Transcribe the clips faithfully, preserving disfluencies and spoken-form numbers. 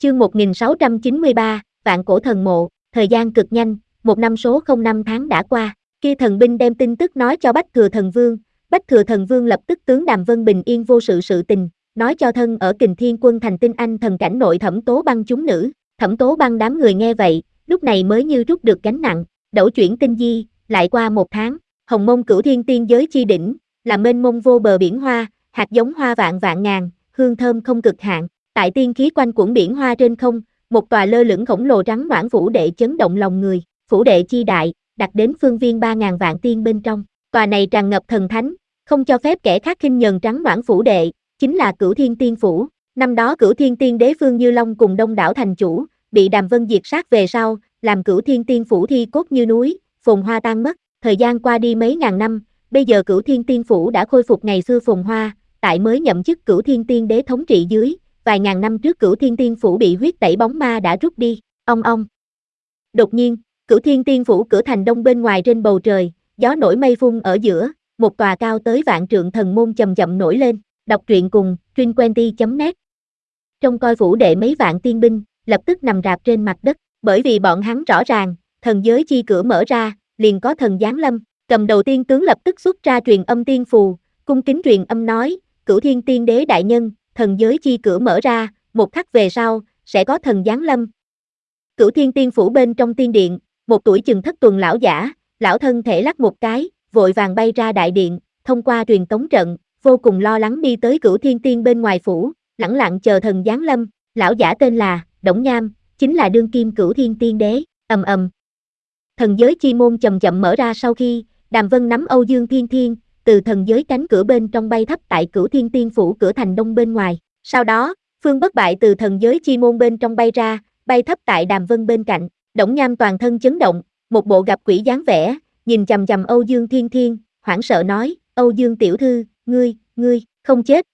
Chương một nghìn sáu trăm chín mươi ba, Vạn Cổ Thần Mộ. Thời gian cực nhanh, một năm số không năm tháng đã qua. Khi thần binh đem tin tức nói cho Bách Thừa Thần Vương, Bách Thừa Thần Vương lập tức tướng Đàm Vân bình yên vô sự sự tình, nói cho thân ở Kình Thiên Quân thành tinh anh thần cảnh nội Thẩm Tố Băng chúng nữ. Thẩm Tố Băng đám người nghe vậy, lúc này mới như rút được gánh nặng. Đẩu chuyển tinh di, lại qua một tháng, Hồng Mông Cửu Thiên Tiên giới chi đỉnh, là mênh mông vô bờ biển hoa, hạt giống hoa vạn vạn ngàn, hương thơm không cực hạn. Tại tiên khí quanh quẩn biển hoa trên không, một tòa lơ lửng khổng lồ trắng noãn phủ đệ chấn động lòng người. Phủ đệ chi đại, đặt đến phương viên ba ngàn vạn tiên bên trong. Tòa này tràn ngập thần thánh, không cho phép kẻ khác khinh nhờn trắng noãn phủ đệ, chính là Cửu Thiên Tiên phủ. Năm đó Cửu Thiên Tiên đế Phương Như Long cùng đông đảo thành chủ, bị Đàm Vân diệt sát về sau, làm Cửu Thiên Tiên phủ thi cốt như núi, phồn hoa tan mất. Thời gian qua đi mấy ngàn năm, bây giờ Cửu Thiên Tiên phủ đã khôi phục ngày xưa phồn hoa, tại mới nhậm chức Cửu Thiên Tiên đế thống trị dưới, vài ngàn năm trước Cửu Thiên Tiên phủ bị huyết tẩy bóng ma đã rút đi. Ong ong. Đột nhiên, Cửu Thiên Tiên phủ cửa thành đông bên ngoài trên bầu trời, gió nổi mây phun ở giữa, một tòa cao tới vạn trượng thần môn chậm chậm nổi lên. Đọc truyện cùng truyện chấm net. Trong coi phủ đệ mấy vạn tiên binh, lập tức nằm rạp trên mặt đất, bởi vì bọn hắn rõ ràng, thần giới chi cửa mở ra, liền có thần giáng lâm. Cầm đầu tiên tướng lập tức xuất ra truyền âm tiên phù, cung kính truyền âm nói: Cửu Thiên Tiên đế đại nhân, thần giới chi cửa mở ra, một khắc về sau, sẽ có thần giáng lâm. Cửu Thiên Tiên phủ bên trong tiên điện, một tuổi chừng thất tuần lão giả, lão thân thể lắc một cái, vội vàng bay ra đại điện, thông qua truyền tống trận, vô cùng lo lắng đi tới Cửu Thiên Tiên bên ngoài phủ, lẳng lặng chờ thần giáng lâm. Lão giả tên là Đổng Nham, chính là đương kim Cửu Thiên Tiên đế. Ầm ầm. Thần giới chi môn chậm chậm mở ra sau khi, Đàm Vân nắm Âu Dương Thiên Thiên, từ thần giới cánh cửa bên trong bay thấp tại Cửu Thiên Tiên phủ cửa thành đông bên ngoài. Sau đó, Phương Bất Bại từ thần giới chi môn bên trong bay ra, bay thấp tại Đàm Vân bên cạnh. Đổng Nham toàn thân chấn động, một bộ gặp quỷ dáng vẻ, nhìn chằm chằm Âu Dương Thiên Thiên, hoảng sợ nói: Âu Dương tiểu thư, ngươi, ngươi, không chết.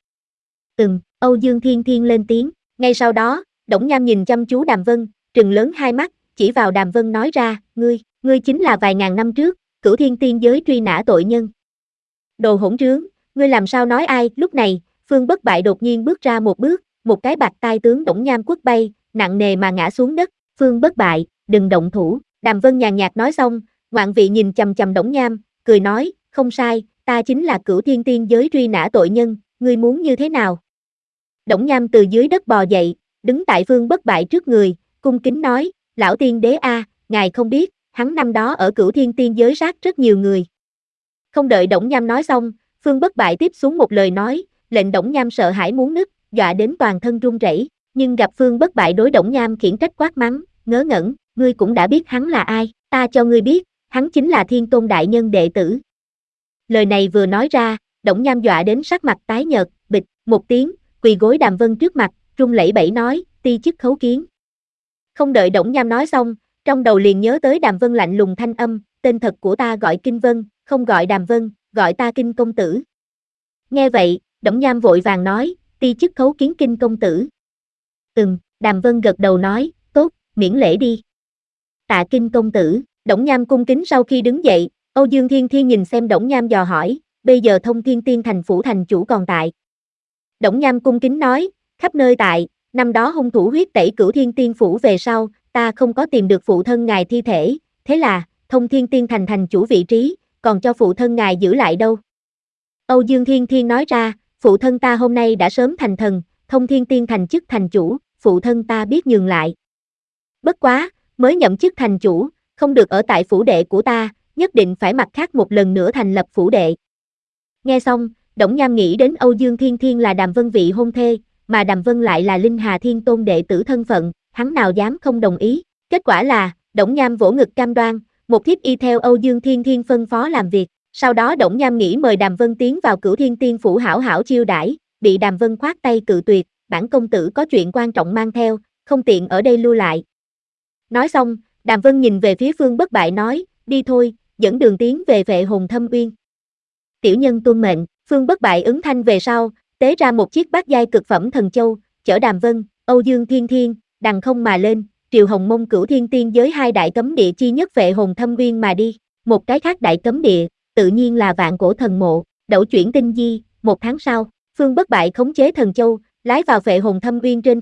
Ừm, Âu Dương Thiên Thiên lên tiếng. Ngay sau đó, Đổng Nham nhìn chăm chú Đàm Vân, trừng lớn hai mắt, chỉ vào Đàm Vân nói ra: Ngươi, ngươi chính là vài ngàn năm trước, Cửu Thiên Tiên giới truy nã tội nhân. Đồ hỗn trướng, ngươi làm sao nói ai? Lúc này, Phương Bất Bại đột nhiên bước ra một bước, một cái bạt tai tướng Đổng Nham quất bay, nặng nề mà ngã xuống đất. Phương Bất Bại, đừng động thủ. Đàm Vân nhàn nhạt nói xong, ngoạn vị nhìn chằm chằm Đổng Nham, cười nói: Không sai, ta chính là Cửu Thiên Tiên giới truy nã tội nhân, ngươi muốn như thế nào? Đổng Nham từ dưới đất bò dậy, đứng tại Phương Bất Bại trước người, cung kính nói: Lão tiên đế a, ngài không biết, hắn năm đó ở Cửu Thiên Tiên giới sát rất nhiều người. Không đợi Đổng Nham nói xong, Phương Bất Bại tiếp xuống một lời nói, lệnh Đổng Nham sợ hãi muốn nứt, dọa đến toàn thân run rẩy. Nhưng gặp Phương Bất Bại đối Đổng Nham khiển trách quát mắng, ngớ ngẩn: Ngươi cũng đã biết hắn là ai, ta cho ngươi biết, hắn chính là Thiên Tôn đại nhân đệ tử. Lời này vừa nói ra, Đổng Nham dọa đến sắc mặt tái nhợt, bịch một tiếng, quỳ gối Đàm Vân trước mặt, run lẩy bẩy nói: Ti chức khấu kiến. Không đợi Đổng Nham nói xong, trong đầu liền nhớ tới Đàm Vân lạnh lùng thanh âm: Tên thật của ta gọi Kinh Vân, không gọi Đàm Vân, gọi ta Kinh công tử. Nghe vậy, Đổng Nham vội vàng nói: Ti chức khấu kiến Kinh công tử. Ừm, Đàm Vân gật đầu nói: Tốt, miễn lễ đi. Tạ Kinh công tử. Đổng Nham cung kính sau khi đứng dậy, Âu Dương Thiên Thiên nhìn xem Đổng Nham dò hỏi: Bây giờ Thông Thiên Tiên thành phủ thành chủ còn tại? Đổng Nham cung kính nói: Khắp nơi tại, năm đó hung thủ huyết tẩy Cửu Thiên Tiên phủ về sau, ta không có tìm được phụ thân ngài thi thể, thế là, Thông Thiên Tiên thành thành chủ vị trí, còn cho phụ thân ngài giữ lại đâu? Âu Dương Thiên Thiên nói ra: Phụ thân ta hôm nay đã sớm thành thần, Thông Thiên Tiên thành chức thành chủ, phụ thân ta biết nhường lại. Bất quá, mới nhậm chức thành chủ, không được ở tại phủ đệ của ta, nhất định phải mặt khác một lần nữa thành lập phủ đệ. Nghe xong, Đổng Nham nghĩ đến Âu Dương Thiên Thiên là Đàm Vân vị hôn thê, mà Đàm Vân lại là Linh Hà Thiên Tôn đệ tử thân phận, hắn nào dám không đồng ý. Kết quả là, Đổng Nham vỗ ngực cam đoan, một thiếp y theo Âu Dương Thiên Thiên phân phó làm việc. Sau đó Đổng Nham nghĩ mời Đàm Vân tiến vào Cửu Thiên Tiên phủ hảo hảo chiêu đãi, bị Đàm Vân khoát tay cự tuyệt: Bản công tử có chuyện quan trọng mang theo, không tiện ở đây lưu lại. Nói xong, Đàm Vân nhìn về phía Phương Bất Bại nói: Đi thôi, dẫn đường tiến về Vệ Hồn Thâm Uyên. Tiểu nhân tuân mệnh. Phương Bất Bại ứng thanh về sau, tế ra một chiếc bát giai cực phẩm thần châu, chở Đàm Vân, Âu Dương Thiên Thiên, đằng không mà lên, triều Hồng Mông Cửu Thiên Tiên giới hai đại cấm địa chi nhất Vệ Hồn Thâm Uyên mà đi. Một cái khác đại cấm địa, tự nhiên là Vạn Cổ Thần Mộ. Đẩu chuyển tinh di. Một tháng sau, Phương Bất Bại khống chế thần châu, lái vào Vệ Hồn Thâm Uyên trên không,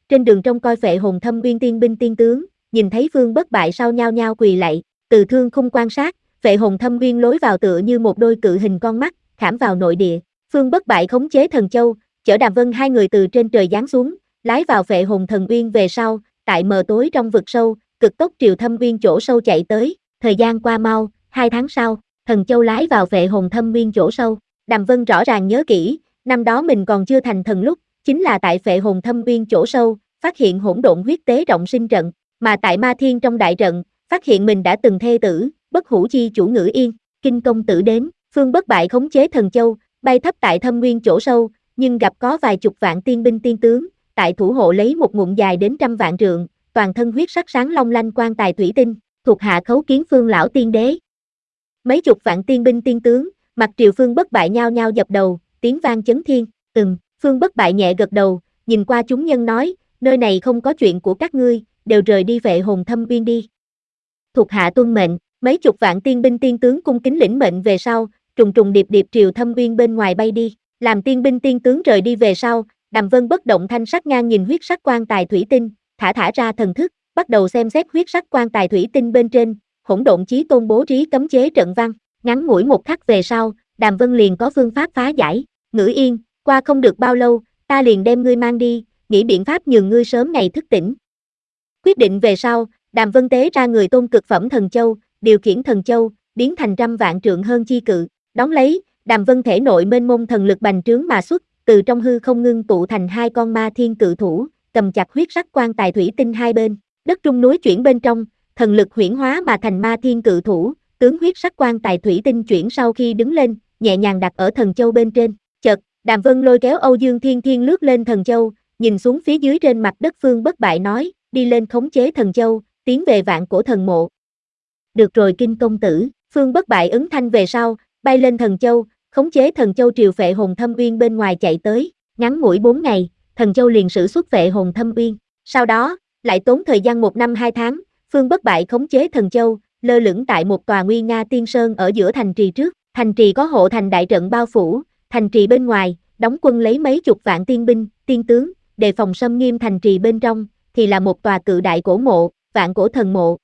trên đường trông coi Phệ Hồn Thâm Uyên tiên binh tiên tướng, nhìn thấy Phương Bất Bại sau nhao nhao quỳ lạy, từ thương khung quan sát, Phệ Hồn Thâm Uyên lối vào tựa như một đôi cự hình con mắt, khảm vào nội địa. Phương Bất Bại khống chế Thần Châu, chở Đàm Vân hai người từ trên trời giáng xuống, lái vào Phệ Hồn Thần Uyên về sau, tại mờ tối trong vực sâu, cực tốc triều Thâm Uyên chỗ sâu chạy tới. Thời gian qua mau, hai tháng sau, Thần Châu lái vào Phệ Hồn Thâm Uyên chỗ sâu. Đàm Vân rõ ràng nhớ kỹ, năm đó mình còn chưa thành thần lúc, chính là tại Phệ Hồn Thâm Uyên chỗ sâu, phát hiện hỗn độn huyết tế trọng sinh trận, mà tại Ma Thiên trong đại trận, phát hiện mình đã từng thê tử, Bất Hủ Chi chủ Ngữ Yên, Kinh công tử đến, Phương Bất Bại khống chế Thần Châu, bay thấp tại Thâm Nguyên chỗ sâu, nhưng gặp có vài chục vạn tiên binh tiên tướng, tại thủ hộ lấy một ngụm dài đến trăm vạn trượng, toàn thân huyết sắc sáng long lanh quan tài thủy tinh, thuộc hạ khấu kiến Phương lão tiên đế. Mấy chục vạn tiên binh tiên tướng, mặt triều Phương Bất Bại nhao nhao dập đầu, tiếng vang chấn thiên. Ừm, Phương Bất Bại nhẹ gật đầu, nhìn qua chúng nhân nói, nơi này không có chuyện của các ngươi, đều rời đi Phệ Hồn Thâm Uyên đi. Thuộc hạ tuân mệnh, mấy chục vạn tiên binh tiên tướng cung kính lĩnh mệnh về sau, trùng trùng điệp điệp triều Thâm Uyên bên ngoài bay đi, làm tiên binh tiên tướng rời đi về sau, Đàm Vân bất động thanh sắc ngang nhìn huyết sắc quan tài thủy tinh, thả thả ra thần thức, bắt đầu xem xét huyết sắc quan tài thủy tinh bên trên, hỗn độn chí tôn bố trí cấm chế trận văn, ngắn ngủi một khắc về sau, Đàm Vân liền có phương pháp phá giải. Ngữ Yên, qua không được bao lâu, ta liền đem ngươi mang đi, nghĩ biện pháp nhường ngươi sớm ngày thức tỉnh. Quyết định về sau, Đàm Vân tế ra người tôn cực phẩm thần châu, điều khiển thần châu, biến thành trăm vạn trượng hơn chi cự, đón lấy, Đàm Vân thể nội mênh mông thần lực bành trướng mà xuất, từ trong hư không ngưng tụ thành hai con ma thiên cự thủ, cầm chặt huyết sắc quan tài thủy tinh hai bên, đất trung núi chuyển bên trong, thần lực huyễn hóa mà thành ma thiên cự thủ, tướng huyết sắc quan tài thủy tinh chuyển sau khi đứng lên, nhẹ nhàng đặt ở thần châu bên trên. Chợt, Đàm Vân lôi kéo Âu Dương Thiên Thiên lướt lên thần châu, nhìn xuống phía dưới trên mặt đất Phương Bất Bại nói, đi lên khống chế thần châu, tiến về vạn cổ thần mộ. Được rồi Kinh công tử, Phương Bất Bại ứng thanh về sau, bay lên thần châu, khống chế thần châu triều Phệ Hồn Thâm Uyên bên ngoài chạy tới, ngắn ngủi bốn ngày, thần châu liền sử xuất Phệ Hồn Thâm Uyên. Sau đó, lại tốn thời gian một năm hai tháng, Phương Bất Bại khống chế thần châu, lơ lửng tại một tòa nguy nga tiên sơn ở giữa thành trì trước, thành trì có hộ thành đại trận bao phủ, thành trì bên ngoài, đóng quân lấy mấy chục vạn tiên binh, tiên tướng, đề phòng xâm nghiêm thành trì bên trong, thì là một tòa cự đại cổ mộ, vạn cổ thần mộ,